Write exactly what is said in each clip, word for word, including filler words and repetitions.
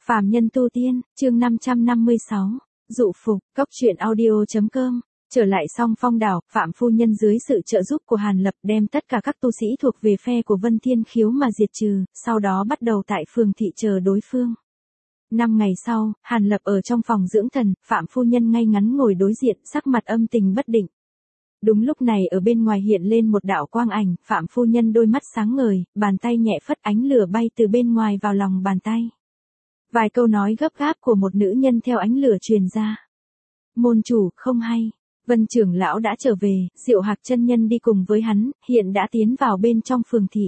Phàm nhân tu tiên, chương năm trăm năm mươi sáu, dụ phục, cốc truyện audio.com. Trở lại Song Phong đảo, Phạm phu nhân dưới sự trợ giúp của Hàn Lập đem tất cả các tu sĩ thuộc về phe của Vân Thiên Khiếu mà diệt trừ, sau đó bắt đầu tại phường thị chờ đối phương. Năm ngày sau, Hàn Lập ở trong phòng dưỡng thần, Phạm phu nhân ngay ngắn ngồi đối diện, sắc mặt âm tình bất định. Đúng lúc này ở bên ngoài hiện lên một đạo quang ảnh, Phạm phu nhân đôi mắt sáng ngời, bàn tay nhẹ phất ánh lửa bay từ bên ngoài vào lòng bàn tay. Vài câu nói gấp gáp của một nữ nhân theo ánh lửa truyền ra. Môn chủ, không hay. Vân trưởng lão đã trở về, Diệu Hạc chân nhân đi cùng với hắn, hiện đã tiến vào bên trong phường thị.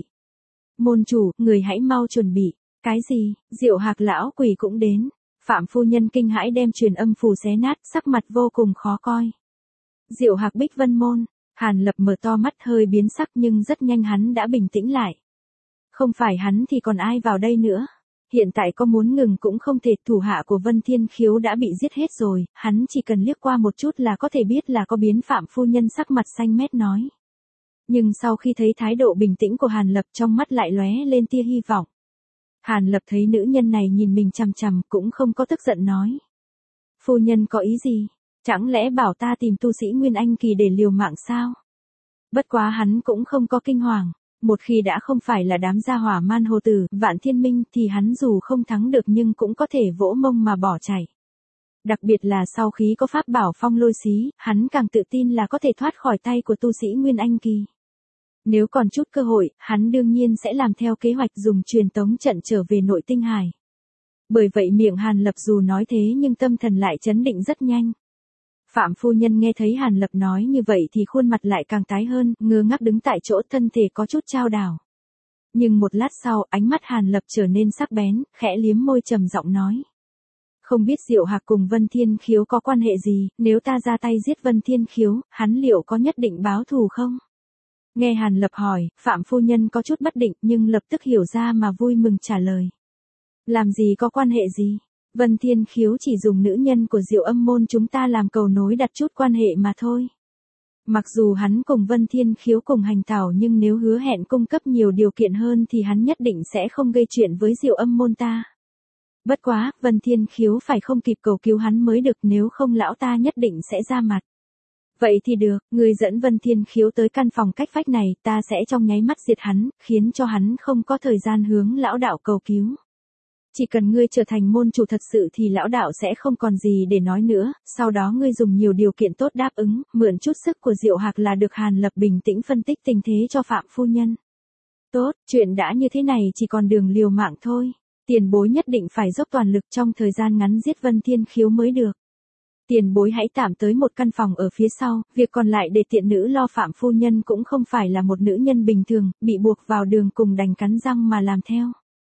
Môn chủ, người hãy mau chuẩn bị. Cái gì? Diệu Hạc lão quỷ cũng đến. Phạm phu nhân kinh hãi đem truyền âm phù xé nát, sắc mặt vô cùng khó coi. Diệu Hạc Bích Vân môn. Hàn Lập mở to mắt hơi biến sắc nhưng rất nhanh hắn đã bình tĩnh lại. Không phải hắn thì còn ai vào đây nữa. Hiện tại có muốn ngừng cũng không thể, thủ hạ của Vân Thiên Khiếu đã bị giết hết rồi, hắn chỉ cần liếc qua một chút là có thể biết là có biến. Phạm phu nhân sắc mặt xanh mét nói. Nhưng sau khi thấy thái độ bình tĩnh của Hàn Lập trong mắt lại lóe lên tia hy vọng. Hàn Lập thấy nữ nhân này nhìn mình chằm chằm cũng không có tức giận nói. Phu nhân có ý gì? Chẳng lẽ bảo ta tìm tu sĩ Nguyên Anh kỳ để liều mạng sao? Bất quá hắn cũng không có kinh hoàng. Một khi đã không phải là đám gia hỏa man hồ tử, Vạn Thiên Minh thì hắn dù không thắng được nhưng cũng có thể vỗ mông mà bỏ chạy. Đặc biệt là sau khi có pháp bảo phong lôi xí, hắn càng tự tin là có thể thoát khỏi tay của tu sĩ Nguyên Anh kỳ. Nếu còn chút cơ hội, hắn đương nhiên sẽ làm theo kế hoạch dùng truyền tống trận trở về nội tinh hải. Bởi vậy miệng Hàn Lập dù nói thế nhưng tâm thần lại chấn định rất nhanh. Phạm phu nhân nghe thấy Hàn Lập nói như vậy thì khuôn mặt lại càng tái hơn, ngơ ngác đứng tại chỗ, thân thể có chút chao đảo. Nhưng một lát sau, ánh mắt Hàn Lập trở nên sắc bén, khẽ liếm môi trầm giọng nói. Không biết Diệu Hạc cùng Vân Thiên Khiếu có quan hệ gì, nếu ta ra tay giết Vân Thiên Khiếu, hắn liệu có nhất định báo thù không? Nghe Hàn Lập hỏi, Phạm phu nhân có chút bất định nhưng lập tức hiểu ra mà vui mừng trả lời. Làm gì có quan hệ gì? Vân Thiên Khiếu chỉ dùng nữ nhân của Diệu Âm môn chúng ta làm cầu nối đặt chút quan hệ mà thôi. Mặc dù hắn cùng Vân Thiên Khiếu cùng hành tảo nhưng nếu hứa hẹn cung cấp nhiều điều kiện hơn thì hắn nhất định sẽ không gây chuyện với Diệu Âm môn ta. Bất quá, Vân Thiên Khiếu phải không kịp cầu cứu hắn mới được, nếu không lão ta nhất định sẽ ra mặt. Vậy thì được, người dẫn Vân Thiên Khiếu tới căn phòng cách vách này, ta sẽ trong nháy mắt diệt hắn, khiến cho hắn không có thời gian hướng lão đạo cầu cứu. Chỉ cần ngươi trở thành môn chủ thật sự thì lão đạo sẽ không còn gì để nói nữa, sau đó ngươi dùng nhiều điều kiện tốt đáp ứng, mượn chút sức của Diệu Hạc là được. Hàn Lập bình tĩnh phân tích tình thế cho Phạm phu nhân. Tốt, chuyện đã như thế này chỉ còn đường liều mạng thôi. Tiền bối nhất định phải dốc toàn lực trong thời gian ngắn giết Vân Thiên Khiếu mới được. Tiền bối hãy tạm tới một căn phòng ở phía sau, việc còn lại để tiện nữ lo. Phạm phu nhân cũng không phải là một nữ nhân bình thường, bị buộc vào đường cùng đành cắn răng mà làm theo.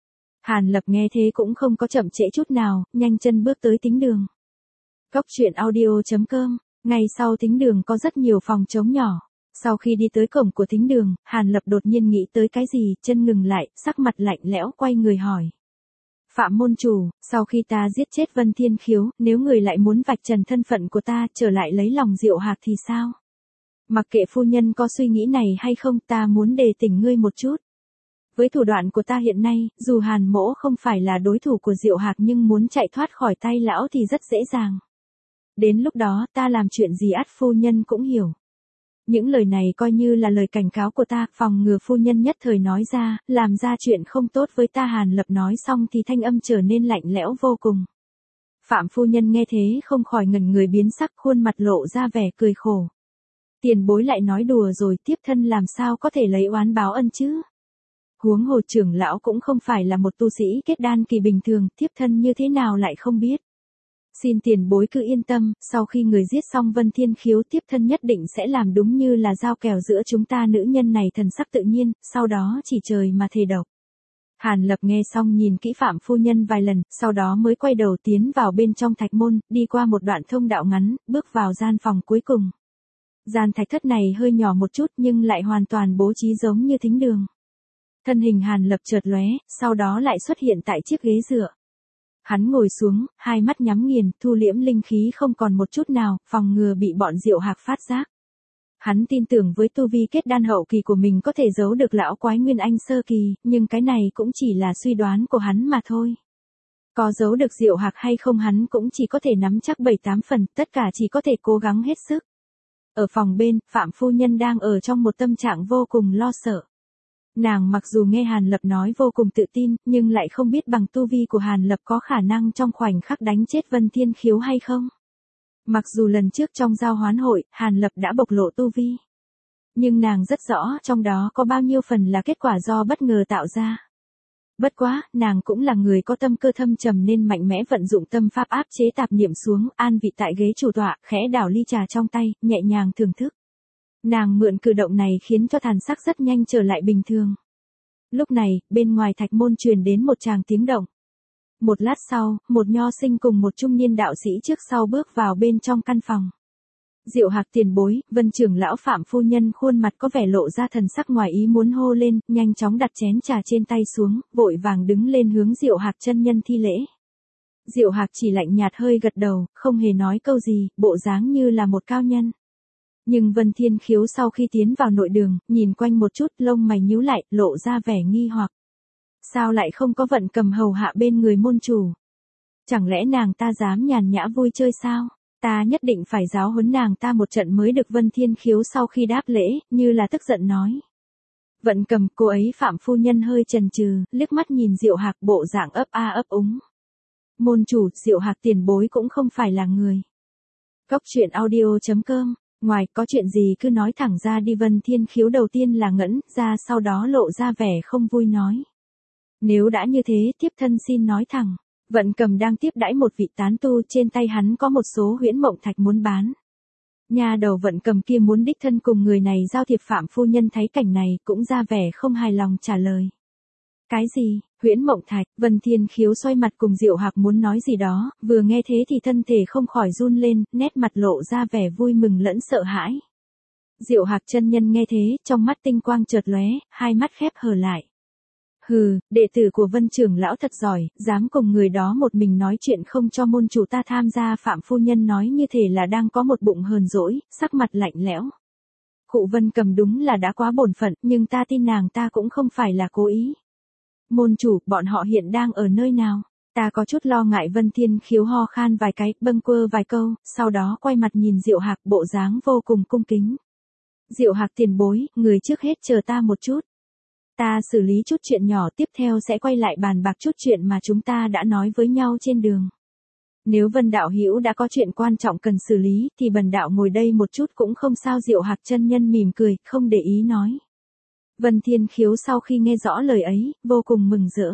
Hàn Lập nghe thế cũng không có chậm trễ chút nào, nhanh chân bước tới thính đường. Cốc truyện audio.com, ngay sau thính đường có rất nhiều phòng trống nhỏ. Sau khi đi tới cổng của thính đường, Hàn Lập đột nhiên nghĩ tới cái gì, chân ngừng lại, sắc mặt lạnh lẽo quay người hỏi. Phạm môn chủ, sau khi ta giết chết Vân Thiên Khiếu, nếu người lại muốn vạch trần thân phận của ta, trở lại lấy lòng Diệu Hạc thì sao? Mặc kệ phu nhân có suy nghĩ này hay không, ta muốn đề tỉnh ngươi một chút. Với thủ đoạn của ta hiện nay, dù Hàn mỗ không phải là đối thủ của Diệu Hạc nhưng muốn chạy thoát khỏi tay lão thì rất dễ dàng. Đến lúc đó ta làm chuyện gì ắt phu nhân cũng hiểu. Những lời này coi như là lời cảnh cáo của ta, phòng ngừa phu nhân nhất thời nói ra, làm ra chuyện không tốt với ta. Hàn Lập nói xong thì thanh âm trở nên lạnh lẽo vô cùng. Phạm phu nhân nghe thế không khỏi ngẩn người biến sắc, khuôn mặt lộ ra vẻ cười khổ. Tiền bối lại nói đùa rồi, tiếp thân làm sao có thể lấy oán báo ân chứ? Huống hồ trưởng lão cũng không phải là một tu sĩ kết đan kỳ bình thường, tiếp thân như thế nào lại không biết. Xin tiền bối cứ yên tâm, sau khi người giết xong Vân Thiên Khiếu, tiếp thân nhất định sẽ làm đúng như là giao kèo giữa chúng ta. Nữ nhân này thần sắc tự nhiên, sau đó chỉ trời mà thề độc. Hàn Lập nghe xong nhìn kỹ Phạm phu nhân vài lần, sau đó mới quay đầu tiến vào bên trong thạch môn, đi qua một đoạn thông đạo ngắn, bước vào gian phòng cuối cùng. Gian thạch thất này hơi nhỏ một chút nhưng lại hoàn toàn bố trí giống như thính đường. Thân hình Hàn Lập chợt lóe, sau đó lại xuất hiện tại chiếc ghế dựa. Hắn ngồi xuống, hai mắt nhắm nghiền, thu liễm linh khí không còn một chút nào, phòng ngừa bị bọn Diệu Hạc phát giác. Hắn tin tưởng với tu vi kết đan hậu kỳ của mình có thể giấu được lão quái Nguyên Anh sơ kỳ, nhưng cái này cũng chỉ là suy đoán của hắn mà thôi. Có giấu được Diệu Hạc hay không hắn cũng chỉ có thể nắm chắc bảy tám phần, tất cả chỉ có thể cố gắng hết sức. Ở phòng bên, Phạm phu nhân đang ở trong một tâm trạng vô cùng lo sợ. Nàng mặc dù nghe Hàn Lập nói vô cùng tự tin, nhưng lại không biết bằng tu vi của Hàn Lập có khả năng trong khoảnh khắc đánh chết Vân Thiên Khiếu hay không. Mặc dù lần trước trong giao hoán hội, Hàn Lập đã bộc lộ tu vi. Nhưng nàng rất rõ trong đó có bao nhiêu phần là kết quả do bất ngờ tạo ra. Bất quá, nàng cũng là người có tâm cơ thâm trầm nên mạnh mẽ vận dụng tâm pháp áp chế tạp niệm xuống, an vị tại ghế chủ tọa, khẽ đảo ly trà trong tay, nhẹ nhàng thưởng thức. Nàng mượn cử động này khiến cho thần sắc rất nhanh trở lại bình thường. Lúc này, bên ngoài thạch môn truyền đến một tràng tiếng động. Một lát sau, một nho sinh cùng một trung niên đạo sĩ trước sau bước vào bên trong căn phòng. Diệu Hạc tiền bối, Vân trưởng lão Phạm phu nhân khuôn mặt có vẻ lộ ra thần sắc ngoài ý muốn hô lên, nhanh chóng đặt chén trà trên tay xuống, vội vàng đứng lên hướng Diệu Hạc chân nhân thi lễ. Diệu Hạc chỉ lạnh nhạt hơi gật đầu, không hề nói câu gì, bộ dáng như là một cao nhân. Nhưng Vân Thiên Khiếu sau khi tiến vào nội đường, nhìn quanh một chút, lông mày nhíu lại, lộ ra vẻ nghi hoặc. Sao lại không có Vận Cầm hầu hạ bên người môn chủ? Chẳng lẽ nàng ta dám nhàn nhã vui chơi sao? Ta nhất định phải giáo huấn nàng ta một trận mới được. Vân Thiên Khiếu sau khi đáp lễ, như là tức giận nói. Vận Cầm, cô ấy Phạm phu nhân hơi chần chừ, liếc mắt nhìn Diệu Hạc bộ dạng ấp a ấp úng. Môn chủ, Diệu Hạc tiền bối cũng không phải là người. Cốc truyện audio chấm com. Ngoài, có chuyện gì cứ nói thẳng ra đi. Vân Thiên Khiếu đầu tiên là ngẩn ra, sau đó lộ ra vẻ không vui nói. Nếu đã như thế, tiếp thân xin nói thẳng. Vận Cầm đang tiếp đãi một vị tán tu, trên tay hắn có một số huyễn mộng thạch muốn bán. Nhà đầu Vận Cầm kia muốn đích thân cùng người này giao thiệp. Phạm phu nhân thấy cảnh này, cũng ra vẻ không hài lòng trả lời. Cái gì, huyễn mộng thạch? Vân Thiên Khiếu xoay mặt cùng Diệu Hạc muốn nói gì đó, vừa nghe thế thì thân thể không khỏi run lên, nét mặt lộ ra vẻ vui mừng lẫn sợ hãi. Diệu Hạc chân nhân nghe thế, trong mắt tinh quang chợt lóe, hai mắt khép hờ lại. Hừ, đệ tử của Vân trưởng lão thật giỏi, dám cùng người đó một mình nói chuyện không cho môn chủ ta tham gia. Phạm phu nhân nói như thể là đang có một bụng hờn dỗi, sắc mặt lạnh lẽo. Cụ Vân Cầm đúng là đã quá bổn phận, nhưng ta tin nàng ta cũng không phải là cố ý. Môn chủ, bọn họ hiện đang ở nơi nào? Ta có chút lo ngại. Vân Thiên Khiếu ho khan vài cái, bâng quơ vài câu, sau đó quay mặt nhìn Diệu Hạc, bộ dáng vô cùng cung kính. Diệu Hạc tiền bối, người trước hết chờ ta một chút. Ta xử lý chút chuyện nhỏ, tiếp theo sẽ quay lại bàn bạc chút chuyện mà chúng ta đã nói với nhau trên đường. Nếu Vân đạo hữu đã có chuyện quan trọng cần xử lý, thì bần đạo ngồi đây một chút cũng không sao. Diệu Hạc chân nhân mỉm cười, không để ý nói. Vân Thiên Khiếu sau khi nghe rõ lời ấy, vô cùng mừng rỡ.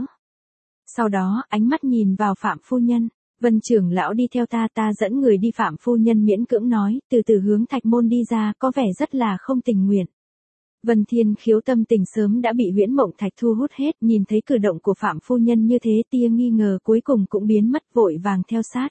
Sau đó, ánh mắt nhìn vào Phạm phu nhân. Vân trưởng lão đi theo ta, ta dẫn người đi. Phạm phu nhân miễn cưỡng nói, từ từ hướng thạch môn đi ra, có vẻ rất là không tình nguyện. Vân Thiên Khiếu tâm tình sớm đã bị huyễn mộng thạch thu hút hết, nhìn thấy cử động của Phạm phu nhân như thế, tia nghi ngờ cuối cùng cũng biến mất, vội vàng theo sát.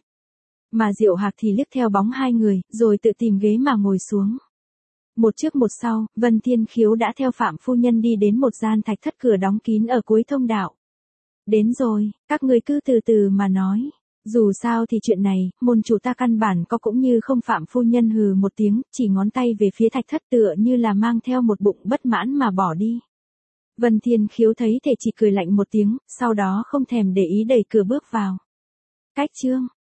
Mà Diệu Hạc thì liếc theo bóng hai người, rồi tự tìm ghế mà ngồi xuống. Một trước một sau, Vân Thiên Khiếu đã theo Phạm phu nhân đi đến một gian thạch thất cửa đóng kín ở cuối thông đạo. Đến rồi, các người cứ từ từ mà nói. Dù sao thì chuyện này, môn chủ ta căn bản có cũng như không. Phạm phu nhân hừ một tiếng, chỉ ngón tay về phía thạch thất tựa như là mang theo một bụng bất mãn mà bỏ đi. Vân Thiên Khiếu thấy thể chỉ cười lạnh một tiếng, sau đó không thèm để ý đẩy cửa bước vào. Cách chương